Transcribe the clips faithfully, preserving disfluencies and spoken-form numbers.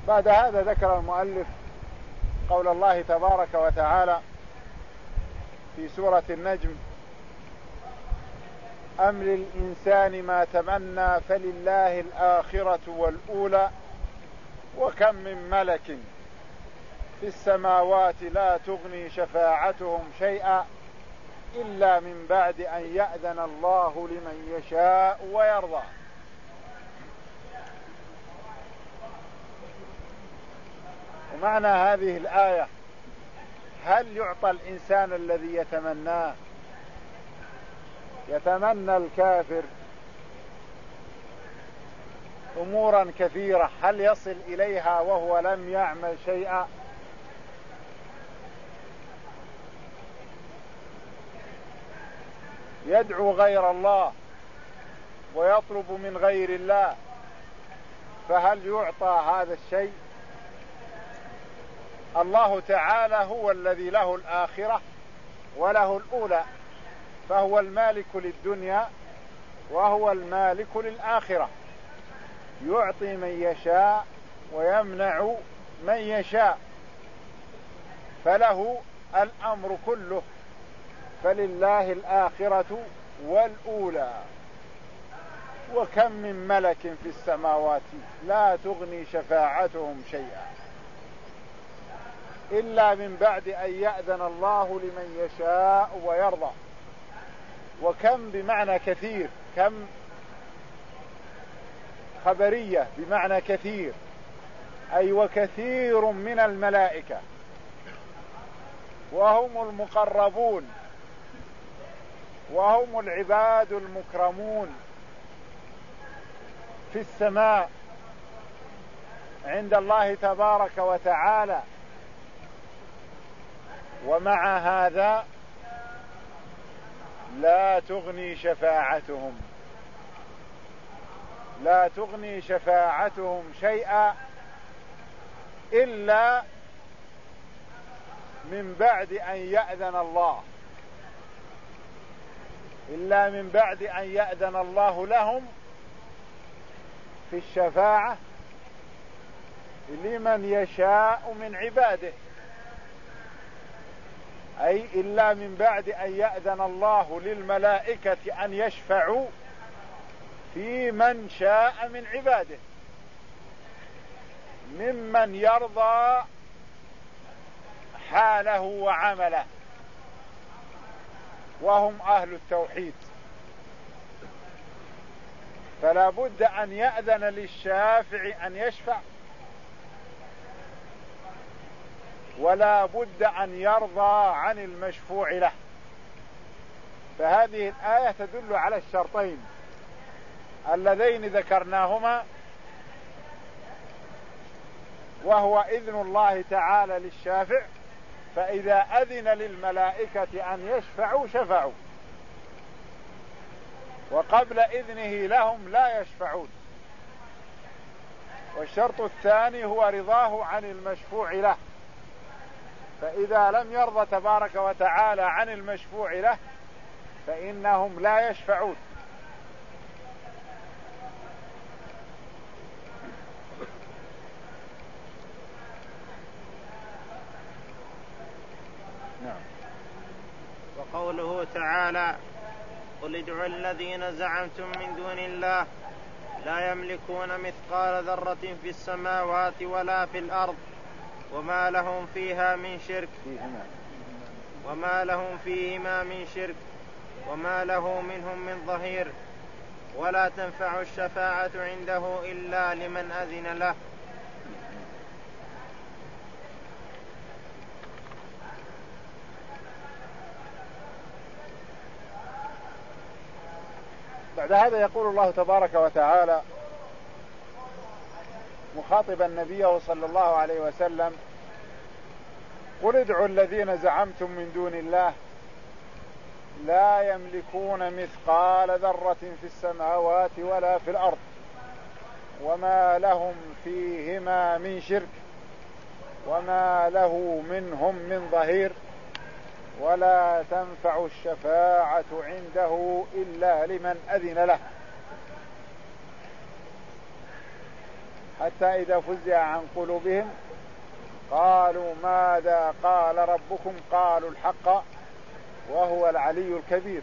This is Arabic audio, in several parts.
بعد هذا ذكر المؤلف قول الله تبارك وتعالى في سورة النجم: أم للإنسان ما تمنى فلله الآخرة والأولى وكم من ملك في السماوات لا تغني شفاعتهم شيئا إلا من بعد أن يأذن الله لمن يشاء ويرضى. ومعنى هذه الآية: هل يعطى الإنسان الذي يتمناه؟ يتمنى الكافر أمورا كثيرة، هل يصل إليها وهو لم يعمل شيئا؟ يدعو غير الله ويطلب من غير الله، فهل يعطى هذا الشيء؟ الله تعالى هو الذي له الآخرة وله الأولى، فهو المالك للدنيا وهو المالك للآخرة، يعطي من يشاء ويمنع من يشاء، فله الأمر كله، فلله الآخرة والأولى. وكم من ملك في السماوات لا تغني شفاعتهم شيئا إلا من بعد أن يأذن الله لمن يشاء ويرضى. وكم بمعنى كثير، كم خبرية بمعنى كثير، أي وكثير من الملائكة وهم المقربون وهم العباد المكرمون في السماء عند الله تبارك وتعالى. ومع هذا لا تغني شفاعتهم لا تغني شفاعتهم شيئا إلا من بعد أن يأذن الله إلا من بعد أن يأذن الله لهم في الشفاعة لمن يشاء من عباده، أي إلا من بعد أن يأذن الله للملائكة أن يشفعوا في من شاء من عباده ممن يرضى حاله وعمله، وهم أهل التوحيد. فلا بد أن يأذن للشافع أن يشفع، ولا بد أن يرضى عن المشفوع له. فهذه الآية تدل على الشرطين اللذين ذكرناهما، وهو إذن الله تعالى للشافع، فإذا أذن للملائكة أن يشفعوا شفعوا، وقبل إذنه لهم لا يشفعون. والشرط الثاني هو رضاه عن المشفوع له، فإذا لم يرضى تبارك وتعالى عن المشفوع له فإنهم لا يشفعون. نعم. وقوله تعالى: قل ادعوا الذين زعمتم من دون الله لا يملكون مثقال ذرة في السماوات ولا في الأرض وما لهم فيها من شرك وما لهم فيهما من شرك وما له منهم من ظهير ولا تنفع الشفاعة عنده إلا لمن أذن له. بعد هذا يقول الله تبارك وتعالى مخاطبا نبيه صلى الله عليه وسلم: قل ادعوا الذين زعمتم من دون الله لا يملكون مثقال ذرة في السماوات ولا في الأرض وما لهم فيهما من شرك وما له منهم من ظهير ولا تنفع الشفاعة عنده إلا لمن أذن له. حتى إذا فزع عن قلوبهم قالوا ماذا قال ربكم قالوا الحق وهو العلي الكبير.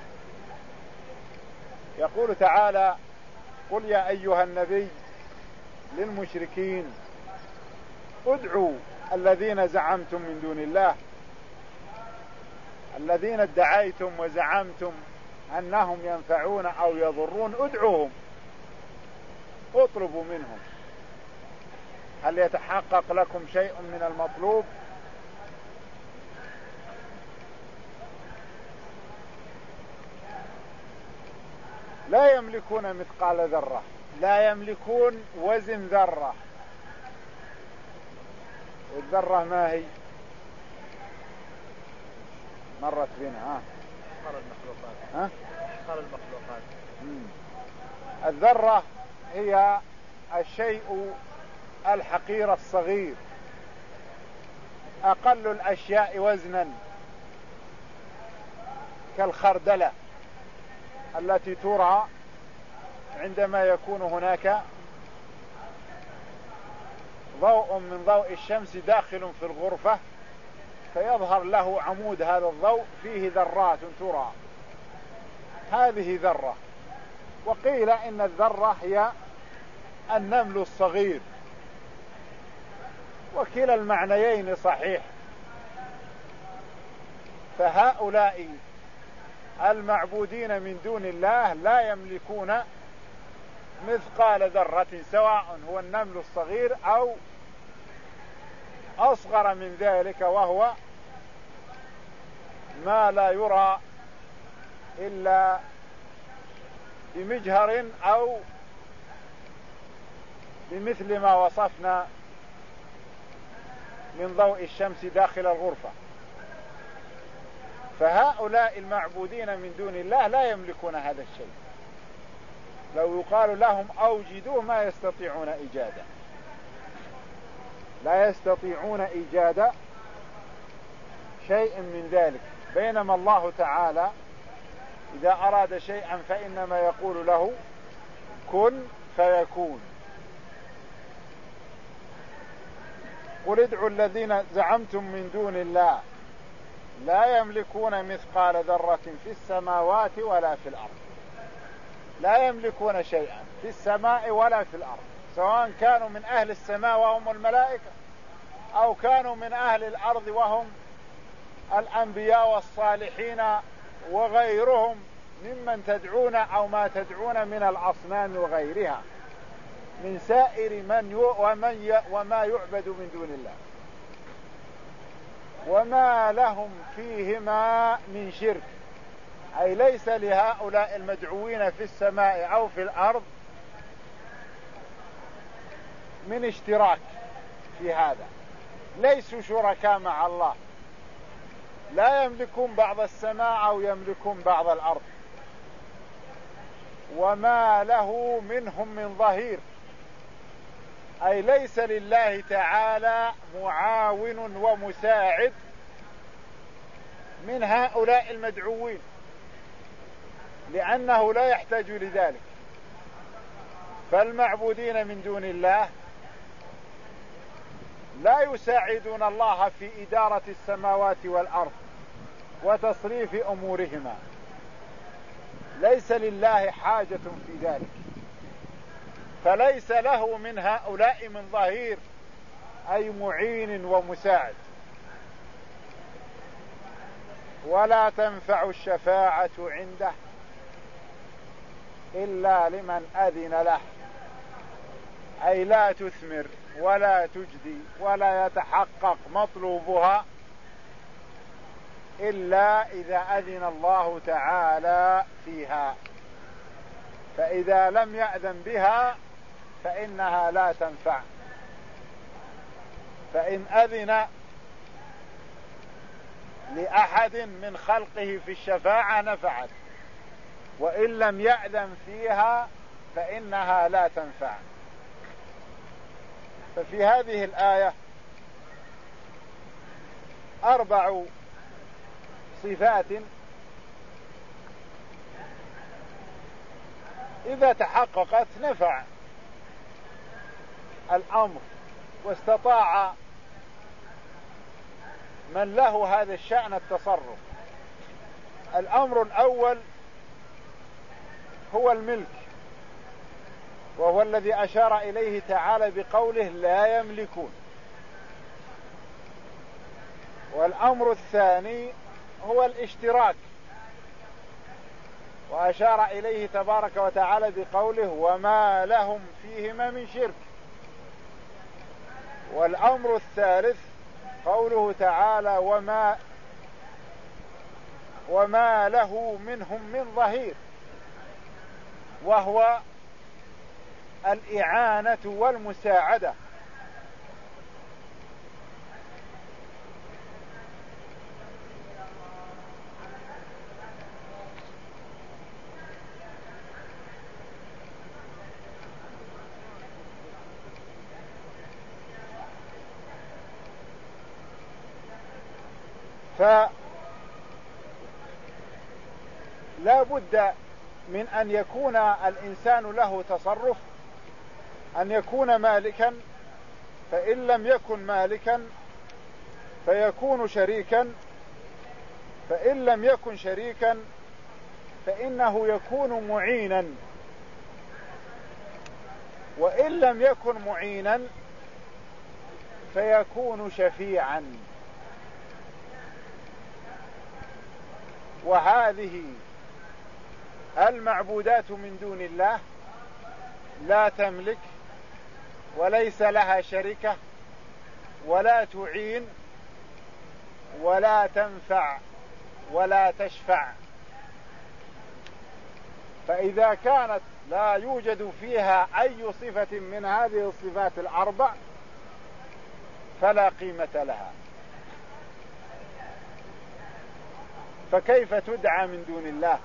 يقول تعالى قل يا أيها النبي للمشركين ادعوا الذين زعمتم من دون الله، الذين ادعيتم وزعمتم أنهم ينفعون أو يضرون، ادعوهم اطلبوا منهم، هل يتحقق لكم شيء من المطلوب؟ لا يملكون مثقال ذرة، لا يملكون وزن ذرة. والذرة ما هي؟ مرت بنا ها أحقر المخلوقات. ها أحقر المخلوقات. الذرة هي الشيء الحقير الصغير، أقل الأشياء وزنا، كالخردلة التي ترى عندما يكون هناك ضوء من ضوء الشمس داخل في الغرفة فيظهر له عمود هذا الضوء فيه ذرات ترى، هذه ذرة. وقيل إن الذرة هي النمل الصغير، وكلا المعنيين صحيح. فهؤلاء المعبودين من دون الله لا يملكون مثقال ذرة، سواء هو النمل الصغير أو أصغر من ذلك، وهو ما لا يرى إلا بمجهر أو بمثل ما وصفنا من ضوء الشمس داخل الغرفة. فهؤلاء المعبودين من دون الله لا يملكون هذا الشيء، لو يقال لهم أوجدوه ما يستطيعون إيجاده، لا يستطيعون إيجاد شيء من ذلك. بينما الله تعالى إذا أراد شيئا فإنما يقول له كن فيكون. قل ادعوا الذين زعمتم من دون الله لا يملكون مثقال ذرة في السماوات ولا في الأرض، لا يملكون شيئا في السماء ولا في الأرض، سواء كانوا من أهل السماء وهم الملائكة أو كانوا من أهل الأرض وهم الأنبياء والصالحين وغيرهم ممن تدعون أو ما تدعون من الأصنام وغيرها من سائر من ومن وما يعبد من دون الله، وما لهم فيهما من شرك، أي ليس لهؤلاء المدعوين في السماء أو في الأرض من اشتراك في هذا، ليسوا شركاء مع الله، لا يملكون بعض السماء أو يملكون بعض الأرض، وما له منهم من ظهير، أي ليس لله تعالى معاون ومساعد من هؤلاء المدعوين، لأنه لا يحتاج لذلك. فالمعبودين من دون الله لا يساعدون الله في إدارة السماوات والأرض وتصريف أمورهما، ليس لله حاجة في ذلك، فليس له من هؤلاء من ظهير أي معين ومساعد. ولا تنفع الشفاعة عنده إلا لمن أذن له، أي لا تثمر ولا تجدي ولا يتحقق مطلوبها إلا إذا أذن الله تعالى فيها، فإذا لم يأذن بها فإنها لا تنفع. فإن أذن لأحد من خلقه في الشفاعة نفعت، وإن لم يأذن فيها فإنها لا تنفع. ففي هذه الآية أربع صفات إذا تحققت نفع الأمر واستطاع من له هذا الشأن التصرف. الأمر الأول هو الملك، وهو الذي أشار إليه تعالى بقوله لا يملكون. والأمر الثاني هو الاشتراك، وأشار إليه تبارك وتعالى بقوله وما لهم فيهما من شرك. والأمر الثالث قوله تعالى وما وما له منهم من ظهير، وهو الإعانة والمساعدة. فلا بد من أن يكون الإنسان له تصرف، أن يكون مالكا، فإن لم يكن مالكا فيكون شريكا، فإن لم يكن شريكا فإنه يكون معينا، وإن لم يكن معينا فيكون شفيعا. وهذه المعبودات من دون الله لا تملك وليس لها شركة ولا تعين ولا تنفع ولا تشفع. فإذا كانت لا يوجد فيها أي صفة من هذه الصفات الأربع فلا قيمة لها، فكيف تدعى من دون الله؟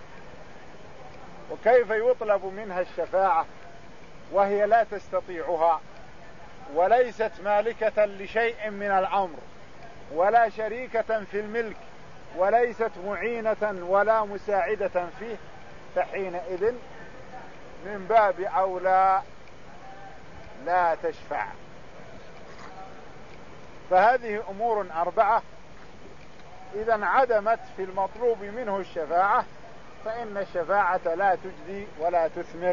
وكيف يطلب منها الشفاعة وهي لا تستطيعها وليست مالكة لشيء من الأمر ولا شريكة في الملك وليست معينة ولا مساعدة فيه؟ فحينئذ من باب أولى لا تشفع. فهذه أمور أربعة إذا انعدمت في المطلوب منه الشفاعة فإن الشفاعة لا تجدي ولا تثمر.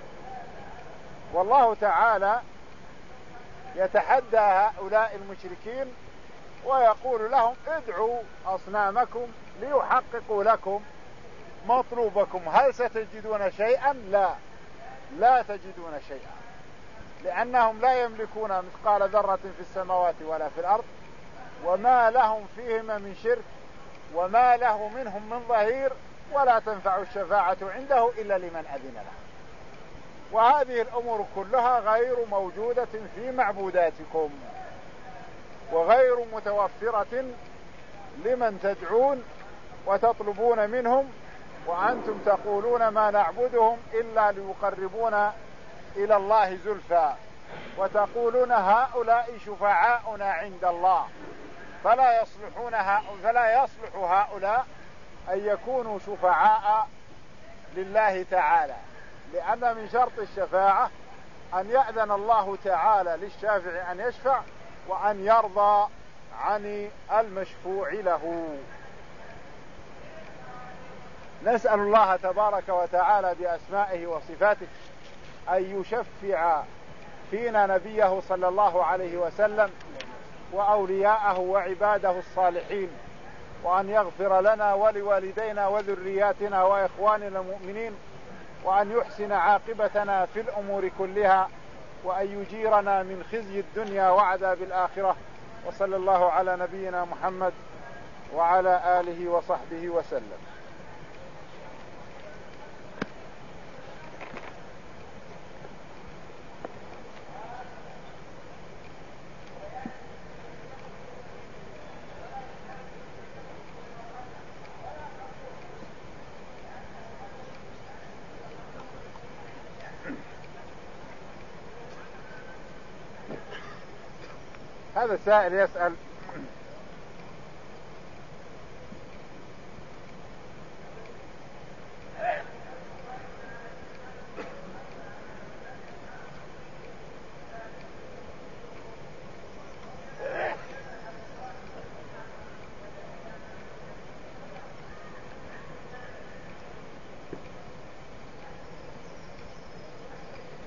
والله تعالى يتحدى هؤلاء المشركين ويقول لهم ادعوا أصنامكم ليحققوا لكم مطلوبكم، هل ستجدون شيئا؟ لا لا تجدون شيئا، لأنهم لا يملكون مثقال ذرة في السماوات ولا في الأرض، وما لهم فيهما من شرك وما له منهم من ظهير، ولا تنفع الشفاعة عنده إلا لمن أذن له. وهذه الأمور كلها غير موجودة في معبوداتكم وغير متوفرة لمن تدعون وتطلبون منهم، وأنتم تقولون ما نعبدهم إلا ليقربونا إلى الله زلفى، وتقولون هؤلاء شفعاؤنا عند الله، فلا يصلحون فلا يصلح هؤلاء أن يكونوا شفعاء لله تعالى، لأن من شرط الشفاعة أن يأذن الله تعالى للشافع أن يشفع وأن يرضى عن المشفوع له. نسأل الله تبارك وتعالى بأسمائه وصفاته أن يشفع فينا نبيه صلى الله عليه وسلم وأولياءه وعباده الصالحين، وأن يغفر لنا ولوالدينا وذرياتنا وإخواننا المؤمنين، وأن يحسن عاقبتنا في الأمور كلها، وأن يجيرنا من خزي الدنيا وعذاب الآخرة. وصلى الله على نبينا محمد وعلى آله وصحبه وسلم. هذا السائل يسأل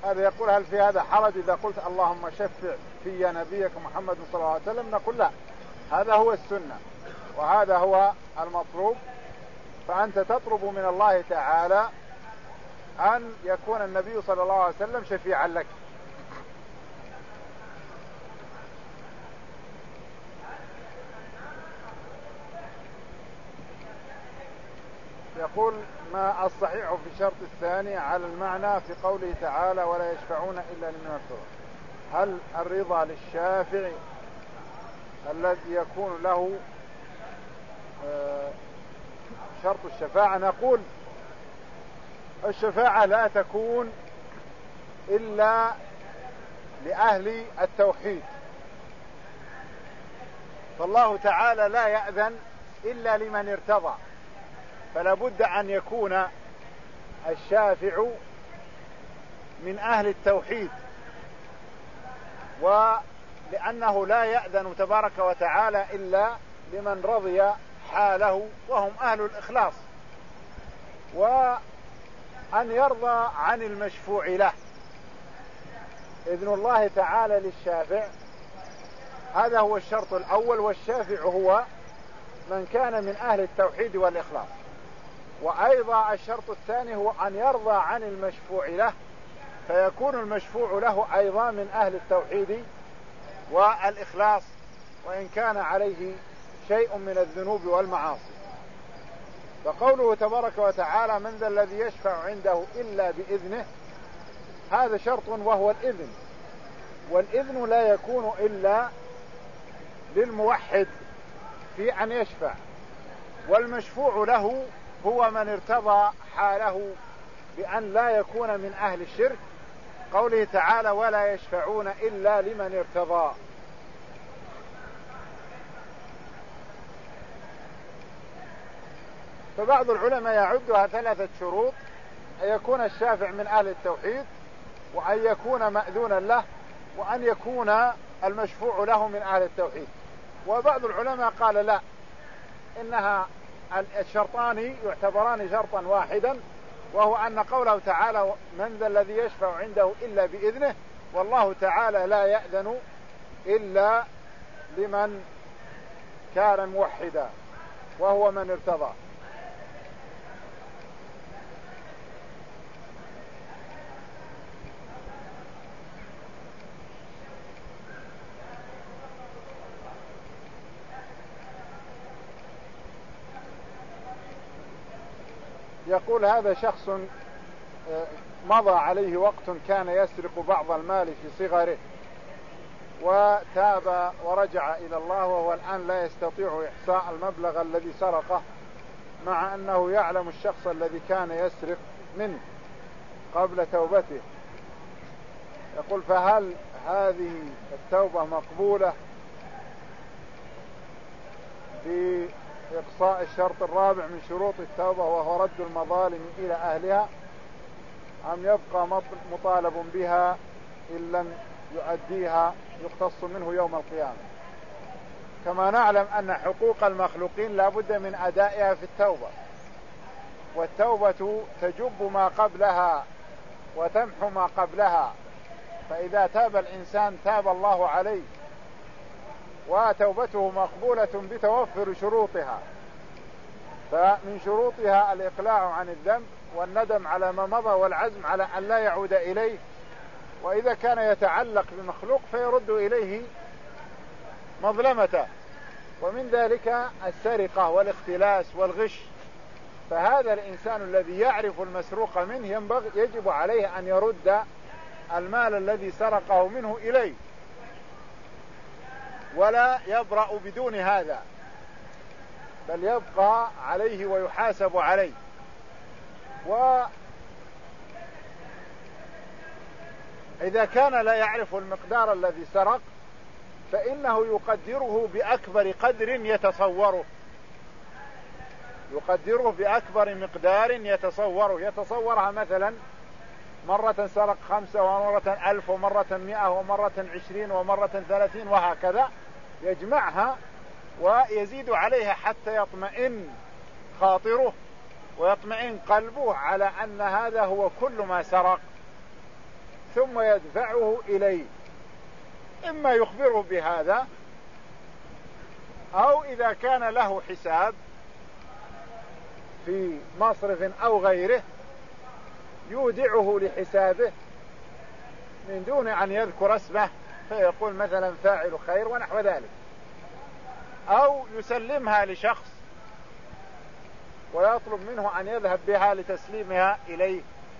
هذا يقول هل في هذا حرج إذا قلت اللهم شفع في نبيك محمد صلى الله عليه وسلم؟ نقول لا، هذا هو السنة وهذا هو المطلوب. فأنت تطلب من الله تعالى أن يكون النبي صلى الله عليه وسلم شفيعا لك. يقول ما الصحيح في الشرط الثاني على المعنى في قوله تعالى ولا يشفعون إلا لمن ارتضى؟ هل الرضا للشافع الذي يكون له شرط الشفاعة؟ نقول الشفاعة لا تكون إلا لأهل التوحيد، فالله تعالى لا يأذن إلا لمن ارتضى، فلا بد أن يكون الشافع من أهل التوحيد، ولأنه لا يأذن تبارك وتعالى إلا لمن رضي حاله وهم أهل الإخلاص، وأن يرضى عن المشفوع له. إذن الله تعالى للشافع هذا هو الشرط الأول، والشافع هو من كان من أهل التوحيد والإخلاص. وأيضا الشرط الثاني هو أن يرضى عن المشفوع له، فيكون المشفوع له أيضا من أهل التوحيد والإخلاص وإن كان عليه شيء من الذنوب والمعاصي. فقوله تبارك وتعالى من ذا الذي يشفع عنده إلا بإذنه، هذا شرط وهو الإذن، والإذن لا يكون إلا للموحد في أن يشفع، والمشفوع له هو من ارتضى حاله بأن لا يكون من أهل الشرك، قوله تعالى ولا يشفعون إلا لمن ارتضى. فبعض العلماء يعدها ثلاثة شروط: أن يكون الشافع من أهل التوحيد، وأن يكون مأذونا له، وأن يكون المشفوع له من أهل التوحيد. وبعض العلماء قال لا، إنها الشرطان يعتبران شرطا واحدا، وهو أن قوله تعالى من ذا الذي يشفع عنده إلا بإذنه، والله تعالى لا يأذن إلا لمن كان موحدا وهو من ارتضى. يقول هذا شخص مضى عليه وقت كان يسرق بعض المال في صغره، وتاب ورجع إلى الله، وهو الآن لا يستطيع إحصاء المبلغ الذي سرقه، مع أنه يعلم الشخص الذي كان يسرق منه قبل توبته. يقول فهل هذه التوبة مقبولة بإقصاء الشرط الرابع من شروط التوبة وهو رد المظالم إلى أهلها، أم يبقى مطالب بها إن لم يؤديها يقتص منه يوم القيامة؟ كما نعلم أن حقوق المخلوقين لا بد من أدائها في التوبة، والتوبة تجب ما قبلها وتمحو ما قبلها، فإذا تاب الإنسان تاب الله عليه، وتوبته مقبولة بتوفر شروطها. فمن شروطها الإقلاع عن الذنب والندم على ما مضى والعزم على أن لا يعود إليه، وإذا كان يتعلق بمخلوق فيرد إليه مظلمته، ومن ذلك السرقة والاختلاس والغش. فهذا الإنسان الذي يعرف المسروق منه ينبغي يجب عليه أن يرد المال الذي سرقه منه إليه، ولا يبرأ بدون هذا، بل يبقى عليه ويحاسب عليه. وإذا كان لا يعرف المقدار الذي سرق فإنه يقدره بأكبر قدر يتصوره، يقدره بأكبر مقدار يتصوره، يتصورها مثلا مرة سرق خمسة ومرة ألف ومرة مئة ومرة عشرين ومرة ثلاثين وهكذا، يجمعها ويزيد عليها حتى يطمئن خاطره ويطمئن قلبه على أن هذا هو كل ما سرق. ثم يدفعه إليه، إما يخبره بهذا، أو إذا كان له حساب في مصرف أو غيره يودعه لحسابه من دون أن يذكر اسمه، فيقول مثلا فاعل خير ونحو ذلك، أو يسلمها لشخص ويطلب منه أن يذهب بها لتسليمها إليه،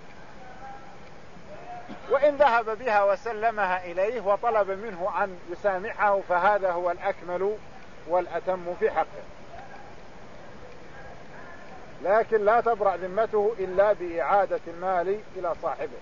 وإن ذهب بها وسلمها إليه وطلب منه أن يسامحه فهذا هو الأكمل والأتم في حقه، لكن لا تبرأ ذمته إلا بإعادة المال إلى صاحبه.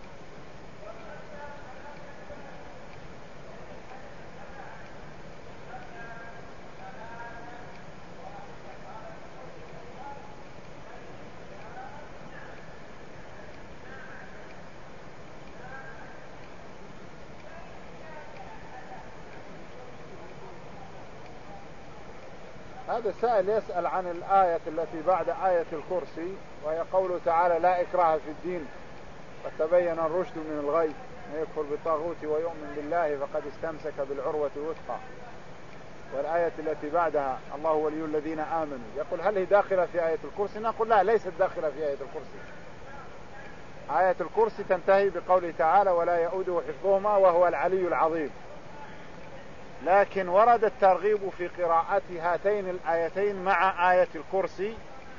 هذا السائل يسأل عن الآية التي بعد آية الكرسي، وهي قوله تعالى لا إكراه في الدين قد تبين الرشد من الغي، من يكفر بالطاغوت ويؤمن بالله فقد استمسك بالعروة الوثقى. والآية التي بعدها الله ولي الذين آمنوا، يقول هل هي داخلة في آية الكرسي؟ نقول لا، ليست داخلة في آية الكرسي. آية الكرسي تنتهي بقوله تعالى ولا يؤوده حفظهما وهو العلي العظيم، لكن ورد الترغيب في قراءة هاتين الآيتين مع آية الكرسي،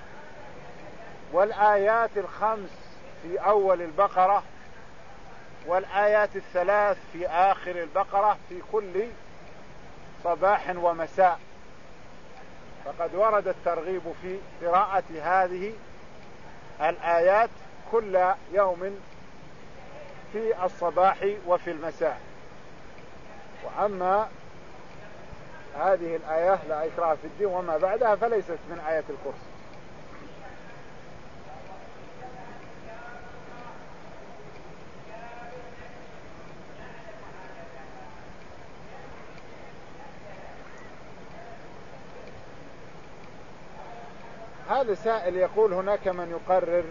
والآيات الخمس في أول البقرة والآيات الثلاث في آخر البقرة في كل صباح ومساء، فقد ورد الترغيب في قراءة هذه الآيات كل يوم في الصباح وفي المساء. وأما هذه الآية لا إكراه في الدين وما بعدها فليست من آية الكرسي. هذا سائل يقول هناك من يقرر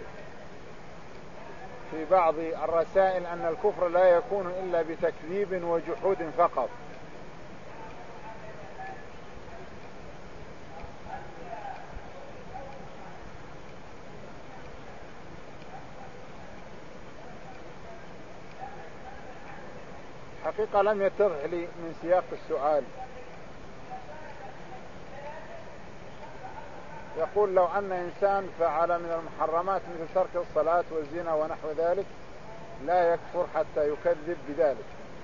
في بعض الرسائل أن الكفر لا يكون إلا بتكذيب وجحود فقط، حقيقة لم يتضح لي من سياق السؤال. يقول لو أن إنسان فعل من المحرمات مثل ترك الصلاة والزنا ونحو ذلك لا يكفر حتى يكذب بذلك.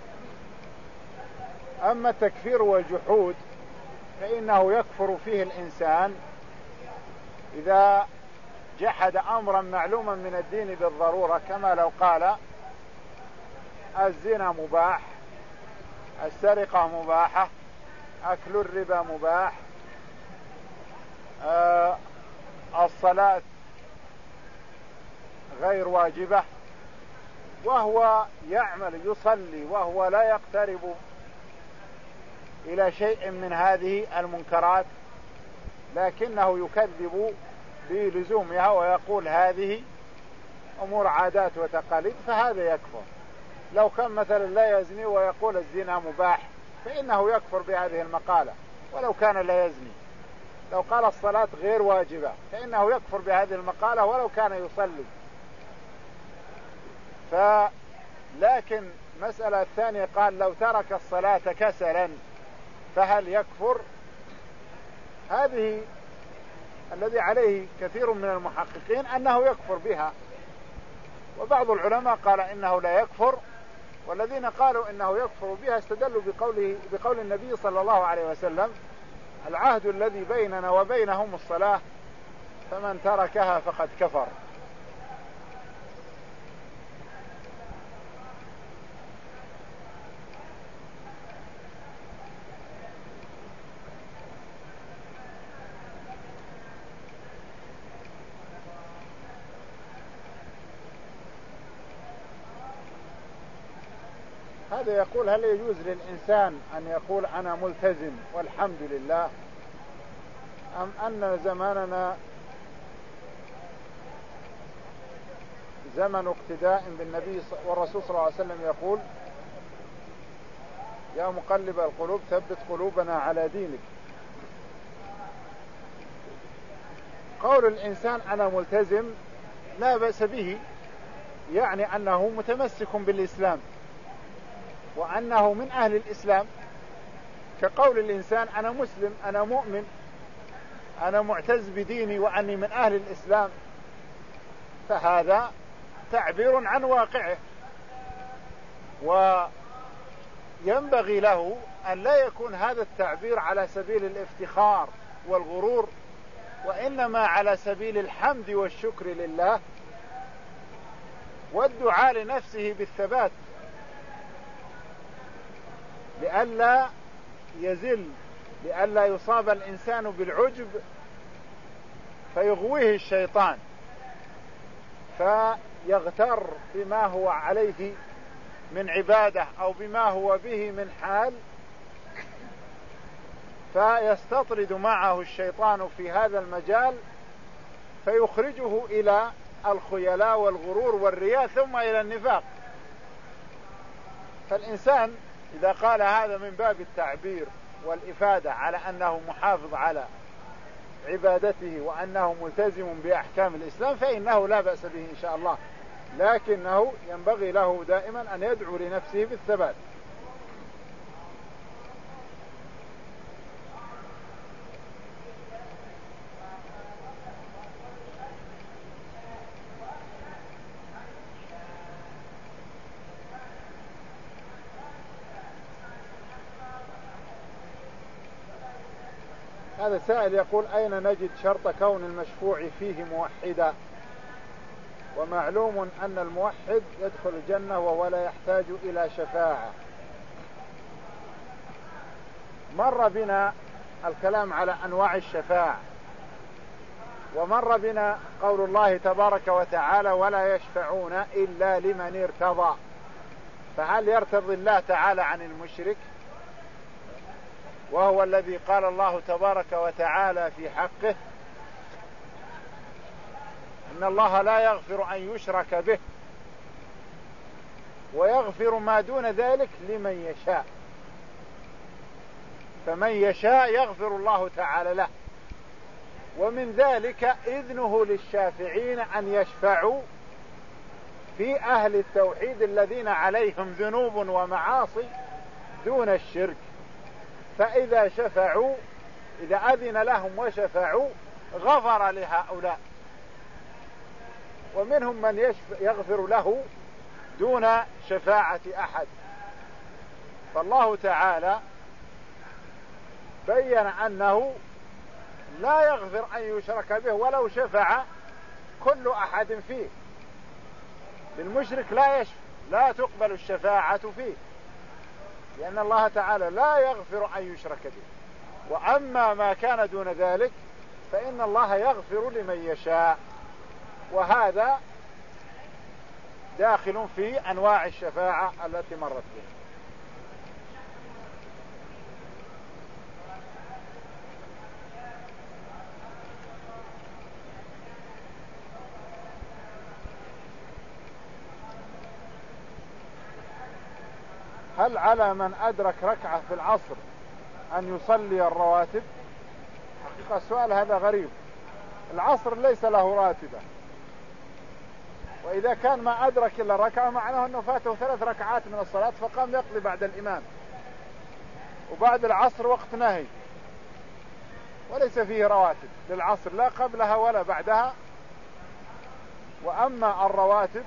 أما التكفير والجحود فإنه يكفر فيه الإنسان إذا جحد أمرا معلوما من الدين بالضرورة، كما لو قال الزنا مباح، السرقة مباحة، أكل الربا مباح، آه الصلاة غير واجبة، وهو يعمل يصلي وهو لا يقترب إلى شيء من هذه المنكرات، لكنه يكذب بلزومها ويقول هذه أمور عادات وتقاليد، فهذا يكفر. لو كان مثلا لا يزني ويقول الزنا مباح فإنه يكفر بهذه المقالة ولو كان لا يزني. لو قال الصلاة غير واجبة فإنه يكفر بهذه المقالة ولو كان يصلي. ف لكن مسألة الثانية قال لو ترك الصلاة كسلا فهل يكفر؟ هذه الذي عليه كثير من المحققين أنه يكفر بها، وبعض العلماء قال إنه لا يكفر، والذين قالوا إنه يكفر بها استدلوا بقوله بقول النبي صلى الله عليه وسلم العهد الذي بيننا وبينهم الصلاة فمن تركها فقد كفر. هذا يقول هل يجوز للإنسان أن يقول أنا ملتزم والحمد لله، أم أن زماننا زمن اقتداء بالنبي والرسول صلى الله عليه وسلم يقول: يا مقلب القلوب ثبت قلوبنا على دينك. قول الإنسان أنا ملتزم لا بأس به، يعني أنه متمسك بالإسلام وأنه من أهل الإسلام، كقول الإنسان أنا مسلم، أنا مؤمن، أنا معتز بديني وأني من أهل الإسلام، فهذا تعبير عن واقعه. وينبغي له أن لا يكون هذا التعبير على سبيل الافتخار والغرور، وإنما على سبيل الحمد والشكر لله والدعاء لنفسه بالثبات، لئلا يزل، لئلا يصاب الإنسان بالعجب فيغويه الشيطان فيغتر بما هو عليه من عبادة أو بما هو به من حال، فيستطرد معه الشيطان في هذا المجال فيخرجه إلى الخيلاء والغرور والرياء ثم إلى النفاق. فالإنسان إذا قال هذا من باب التعبير والإفادة على أنه محافظ على عبادته وأنه ملتزم بأحكام الإسلام فإنه لا بأس به إن شاء الله، لكنه ينبغي له دائما أن يدعو لنفسه بالثبات. هذا سائل يقول: أين نجد شرط كون المشفوع فيه موحدا؟ ومعلوم أن الموحد يدخل الجنة وهو لا يحتاج إلى شفاعة. مر بنا الكلام على أنواع الشفاعة، ومر بنا قول الله تبارك وتعالى: ولا يشفعون إلا لمن ارتضى. فهل يرتضي الله تعالى عن المشرك؟ وهو الذي قال الله تبارك وتعالى في حقه: إن الله لا يغفر أن يشرك به ويغفر ما دون ذلك لمن يشاء. فمن يشاء يغفر الله تعالى له، ومن ذلك إذنه للشافعين أن يشفعوا في أهل التوحيد الذين عليهم ذنوب ومعاصي دون الشرك، فإذا شفعوا، إذا أذن لهم وشفعوا غفر لهؤلاء. ومنهم من يغفر له دون شفاعة أحد. فالله تعالى بين أنه لا يغفر أن يشرك به ولو شفع كل أحد فيه. للمشرك لا يشفع، لا تقبل الشفاعة فيه، لأن الله تعالى لا يغفر أن يشرك به. وأما ما كان دون ذلك فإن الله يغفر لمن يشاء، وهذا داخل في أنواع الشفاعة التي مرت بها. هل على من أدرك ركعة في العصر أن يصلي الرواتب؟ حقيقة السؤال هذا غريب. العصر ليس له راتبة، وإذا كان ما أدرك إلا ركعة معناه أنه فاته ثلاث ركعات من الصلاة فقام يقضي بعد الإمام. وبعد العصر وقت نهي وليس فيه رواتب للعصر لا قبلها ولا بعدها. وأما الرواتب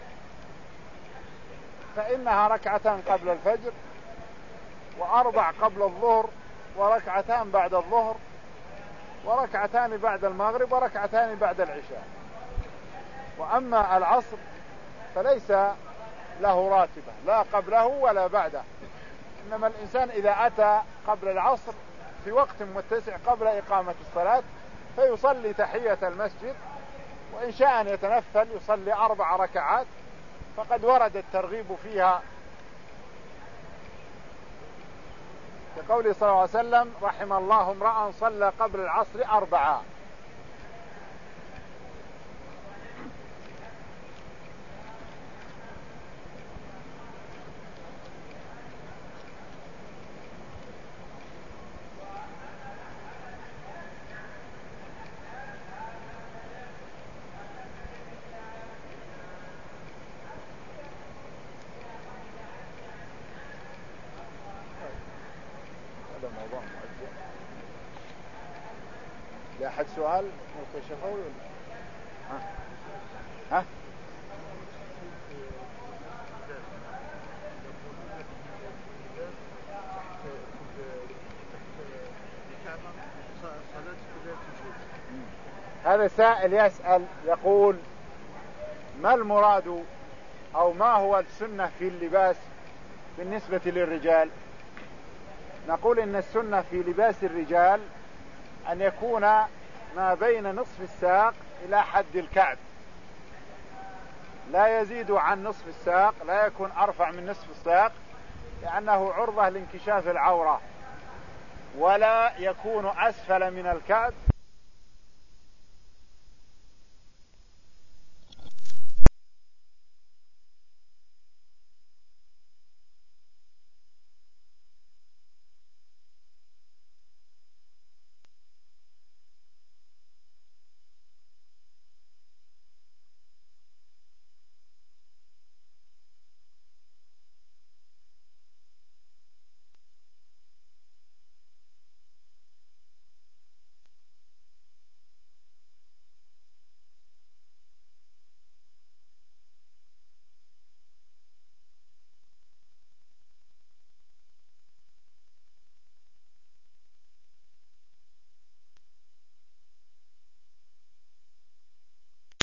فإنها ركعتان قبل الفجر وأربع قبل الظهر وركعتان بعد الظهر وركعتان بعد المغرب وركعتان بعد العشاء. وأما العصر فليس له راتبة لا قبله ولا بعده، إنما الإنسان إذا أتى قبل العصر في وقت متسع قبل إقامة الصلاة فيصلي تحية المسجد، وإن شاء أن يتنفل يصلي أربع ركعات، فقد ورد الترغيب فيها كقوله صلى الله عليه وسلم: رحم الله امرأ صلى قبل العصر أربعة. لا أحد سؤال شفوي ها ها هذا سائل يسأل يقول ما المراد أو ما هو السنة في اللباس بالنسبة للرجال؟ نقول إن السنة في لباس الرجال أن يكون ما بين نصف الساق إلى حد الكعب، لا يزيد عن نصف الساق، لا يكون أرفع من نصف الساق لأنه عرضة لانكشاف العورة، ولا يكون أسفل من الكعب